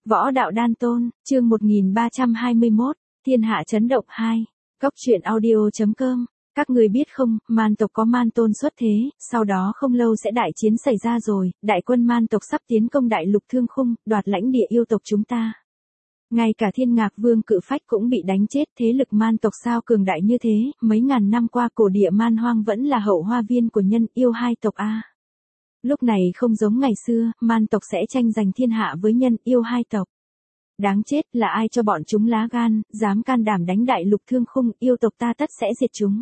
Võ đạo đan tôn, chương 1321, thiên hạ chấn động 2. Cóc truyện audio.com. Các người biết không, man tộc có man tôn xuất thế, sau đó không lâu sẽ đại chiến xảy ra rồi, đại quân man tộc sắp tiến công đại lục thương khung, đoạt lãnh địa yêu tộc chúng ta. Ngay cả Thiên Ngạc Vương Cự Phách cũng bị đánh chết, thế lực man tộc sao cường đại như thế, mấy ngàn năm qua cổ địa man hoang vẫn là hậu hoa viên của nhân yêu hai tộc a. Lúc này không giống ngày xưa, man tộc sẽ tranh giành thiên hạ với nhân yêu hai tộc. Đáng chết, là ai cho bọn chúng lá gan, dám can đảm đánh đại lục thương khung, yêu tộc ta tất sẽ diệt chúng.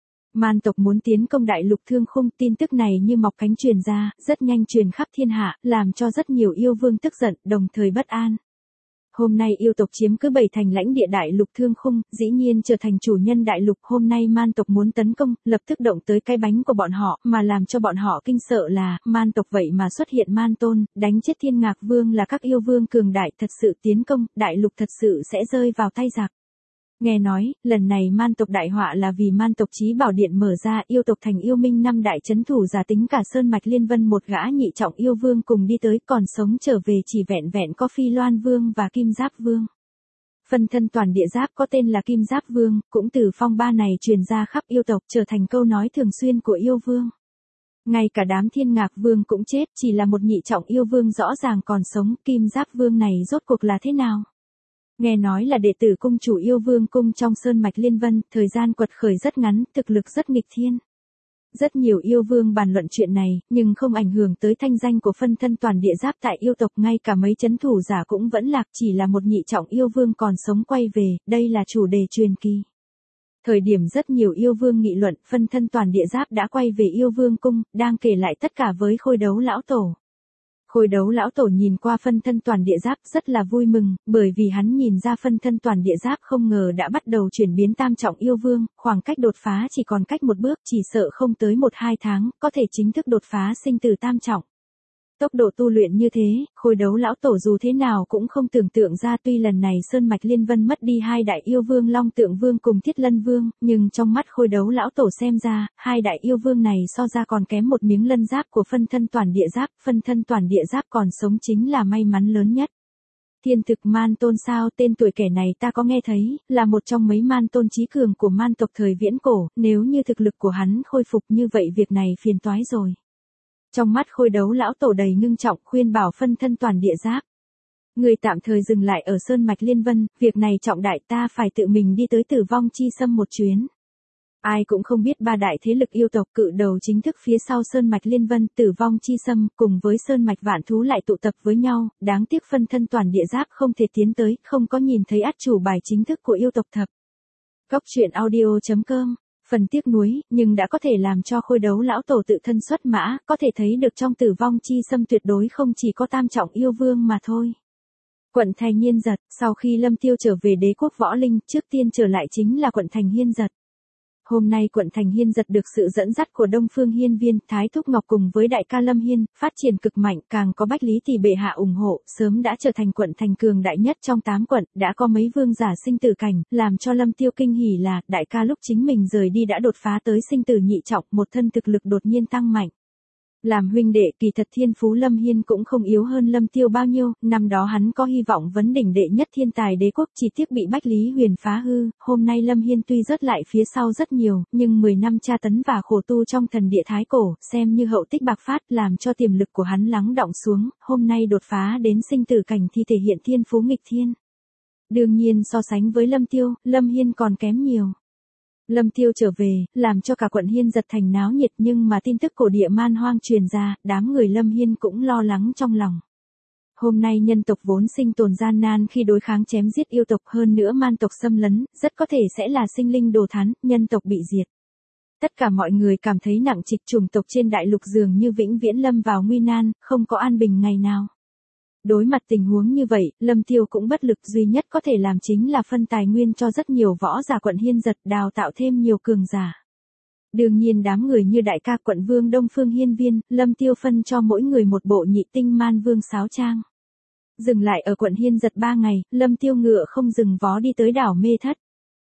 Man tộc muốn tiến công đại lục thương khung, tin tức này như mọc cánh truyền ra, rất nhanh truyền khắp thiên hạ, làm cho rất nhiều yêu vương tức giận, đồng thời bất an. Hôm nay yêu tộc chiếm cứ 7 thành lãnh địa đại lục thương khung, dĩ nhiên trở thành chủ nhân đại lục. Hôm nay man tộc muốn tấn công, lập tức động tới cái bánh của bọn họ, mà làm cho bọn họ kinh sợ là, man tộc vậy mà xuất hiện man tôn, đánh chết Thiên Ngạc Vương là các yêu vương cường đại, thật sự tiến công, đại lục thật sự sẽ rơi vào tay giặc. Nghe nói, lần này man tộc đại họa là vì man tộc Chí Bảo Điện mở ra, yêu tộc thành yêu minh 5 đại chấn thủ giả tính cả Sơn Mạch Liên Vân một gã nhị trọng yêu vương cùng đi tới, còn sống trở về chỉ vẹn vẹn có Phi Loan Vương và Kim Giáp Vương. Phân thân toàn địa giáp có tên là Kim Giáp Vương, cũng từ phong ba này truyền ra khắp yêu tộc, trở thành câu nói thường xuyên của yêu vương. Ngay cả đám Thiên Ngạc Vương cũng chết, chỉ là một nhị trọng yêu vương rõ ràng còn sống, Kim Giáp Vương này rốt cuộc là thế nào? Nghe nói là đệ tử cung chủ yêu vương cung trong Sơn Mạch Liên Vân, thời gian quật khởi rất ngắn, thực lực rất nghịch thiên. Rất nhiều yêu vương bàn luận chuyện này, nhưng không ảnh hưởng tới thanh danh của phân thân toàn địa giáp tại yêu tộc, ngay cả mấy chấn thủ giả cũng vẫn lạc, chỉ là một nhị trọng yêu vương còn sống quay về, đây là chủ đề truyền kỳ. Thời điểm rất nhiều yêu vương nghị luận, phân thân toàn địa giáp đã quay về yêu vương cung, đang kể lại tất cả với Khôi Đấu lão tổ. Khôi Đấu lão tổ nhìn qua phân thân toàn địa giáp rất là vui mừng, bởi vì hắn nhìn ra phân thân toàn địa giáp không ngờ đã bắt đầu chuyển biến tam trọng yêu vương, khoảng cách đột phá chỉ còn cách một bước, chỉ sợ không tới 1-2 tháng, có thể chính thức đột phá sinh tử tam trọng. Tốc độ tu luyện như thế, Khôi Đấu lão tổ dù thế nào cũng không tưởng tượng ra, tuy lần này Sơn Mạch Liên Vân mất đi 2 đại yêu vương Long Tượng Vương cùng Thiết Lân Vương, nhưng trong mắt Khôi Đấu lão tổ xem ra, 2 đại yêu vương này so ra còn kém một miếng lân giáp của phân thân toàn địa giáp, phân thân toàn địa giáp còn sống chính là may mắn lớn nhất. Thiên thực man tôn sao, tên tuổi kẻ này ta có nghe thấy, là một trong mấy man tôn chí cường của man tộc thời viễn cổ, nếu như thực lực của hắn khôi phục như vậy việc này phiền toái rồi. Trong mắt Khôi Đấu lão tổ đầy ngưng trọng, khuyên bảo phân thân toàn địa giáp. Người tạm thời dừng lại ở Sơn Mạch Liên Vân, việc này trọng đại, ta phải tự mình đi tới Tử Vong Chi Sâm một chuyến. Ai cũng không biết 3 đại thế lực yêu tộc cự đầu chính thức phía sau Sơn Mạch Liên Vân, Tử Vong Chi Sâm, cùng với Sơn Mạch Vạn Thú lại tụ tập với nhau, đáng tiếc phân thân toàn địa giáp không thể tiến tới, không có nhìn thấy át chủ bài chính thức của yêu tộc thập. Cóc truyện audio.com. Phần tiếc nuối, nhưng đã có thể làm cho Khôi Đấu lão tổ tự thân xuất mã, có thể thấy được trong Tử Vong Chi Sâm tuyệt đối không chỉ có tam trọng yêu vương mà thôi. Quận Thành Hiên Giật, sau khi Lâm Tiêu trở về đế quốc võ linh, trước tiên trở lại chính là quận Thành Hiên Giật. Hôm nay quận Thành Hiên Giật được sự dẫn dắt của Đông Phương Hiên Viên, Thái Thúc Ngọc cùng với đại ca Lâm Hiên, phát triển cực mạnh, càng có Bách Lý Tỷ bệ hạ ủng hộ, sớm đã trở thành quận thành cường đại nhất trong 8 quận, đã có mấy vương giả sinh tử cảnh, làm cho Lâm Tiêu kinh hỉ là, đại ca lúc chính mình rời đi đã đột phá tới sinh tử nhị trọng, một thân thực lực đột nhiên tăng mạnh. Làm huynh đệ, kỳ thật thiên phú Lâm Hiên cũng không yếu hơn Lâm Tiêu bao nhiêu, năm đó hắn có hy vọng vấn đỉnh đệ nhất thiên tài đế quốc, chỉ tiếc bị Bách Lý Huyền phá hư, hôm nay Lâm Hiên tuy rớt lại phía sau rất nhiều, nhưng 10 năm tra tấn và khổ tu trong thần địa thái cổ, xem như hậu tích bạc phát, làm cho tiềm lực của hắn lắng đọng xuống, hôm nay đột phá đến sinh tử cảnh thì thể hiện thiên phú nghịch thiên. Đương nhiên so sánh với Lâm Tiêu, Lâm Hiên còn kém nhiều. Lâm Tiêu trở về, làm cho cả quận Hiên Giật thành náo nhiệt, nhưng mà tin tức cổ địa man hoang truyền ra, đám người Lâm Hiên cũng lo lắng trong lòng. Hôm nay nhân tộc vốn sinh tồn gian nan khi đối kháng chém giết yêu tộc, hơn nữa man tộc xâm lấn, rất có thể sẽ là sinh linh đồ thán, nhân tộc bị diệt. Tất cả mọi người cảm thấy nặng trịch, chủng tộc trên đại lục dường như vĩnh viễn lâm vào nguy nan, không có an bình ngày nào. Đối mặt tình huống như vậy, Lâm Tiêu cũng bất lực, duy nhất có thể làm chính là phân tài nguyên cho rất nhiều võ giả quận Hiên Giật, đào tạo thêm nhiều cường giả. Đương nhiên đám người như đại ca quận vương Đông Phương Hiên Viên, Lâm Tiêu phân cho mỗi người một bộ nhị tinh man vương sáo trang. Dừng lại ở quận Hiên Giật 3 ngày, Lâm Tiêu ngựa không dừng vó đi tới đảo Mê Thất.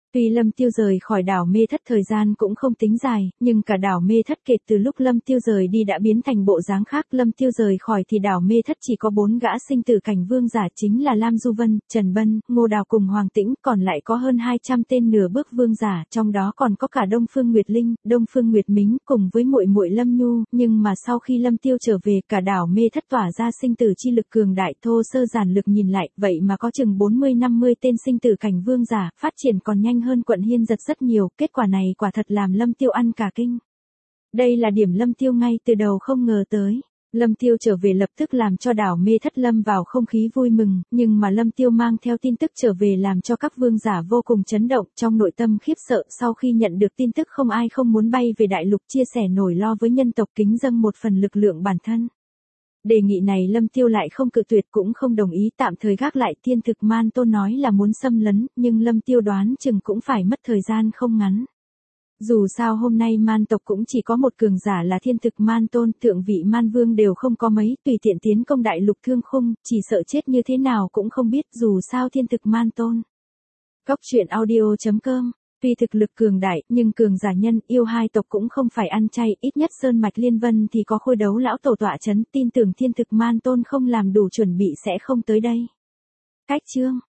Tuy Lâm Tiêu rời khỏi đảo Mê Thất thời gian cũng không tính dài, nhưng cả đảo Mê Thất kể từ lúc Lâm Tiêu rời đi đã biến thành bộ dáng khác. Lâm Tiêu rời khỏi thì đảo Mê Thất chỉ có 4 gã sinh tử cảnh vương giả, chính là Lam Du Vân, Trần Bân, Ngô Đào cùng Hoàng Tĩnh, còn lại có hơn 200 tên nửa bước vương giả, trong đó còn có cả Đông Phương Nguyệt Linh, Đông Phương Nguyệt Mính cùng với muội muội Lâm Nhu, nhưng mà sau khi Lâm Tiêu trở về, cả đảo Mê Thất tỏa ra sinh tử chi lực cường đại. Thô sơ giản lược nhìn lại, vậy mà có chừng 40-50 tên sinh tử cảnh vương giả, phát triển còn nhanh hơn Quận Hiên Giật rất nhiều, kết quả này quả thật làm Lâm Tiêu ăn cả kinh. Đây là điểm Lâm Tiêu ngay từ đầu không ngờ tới. Lâm Tiêu trở về lập tức làm cho đảo Mê Thất lâm vào không khí vui mừng, nhưng mà Lâm Tiêu mang theo tin tức trở về làm cho các vương giả vô cùng chấn động, trong nội tâm khiếp sợ. Sau khi nhận được tin tức không ai không muốn bay về đại lục chia sẻ nỗi lo với nhân tộc, kính dâng một phần lực lượng bản thân. Đề nghị này Lâm Tiêu lại không cự tuyệt cũng không đồng ý, tạm thời gác lại. Thiên Thực Man Tôn nói là muốn xâm lấn, nhưng Lâm Tiêu đoán chừng cũng phải mất thời gian không ngắn. Dù sao hôm nay man tộc cũng chỉ có một cường giả là Thiên Thực Man Tôn, thượng vị man vương đều không có mấy, tùy tiện tiến công đại lục Thương Khung, chỉ sợ chết như thế nào cũng không biết, dù sao Thiên Thực Man Tôn. Cóc truyện audio.com. Tuy thực lực cường đại, nhưng cường giả nhân yêu hai tộc cũng không phải ăn chay, ít nhất Sơn Mạch Liên Vân thì có Khôi Đấu lão tổ tọa chấn, tin tưởng Thiên Thực Man Tôn không làm đủ chuẩn bị sẽ không tới đây. Cách chương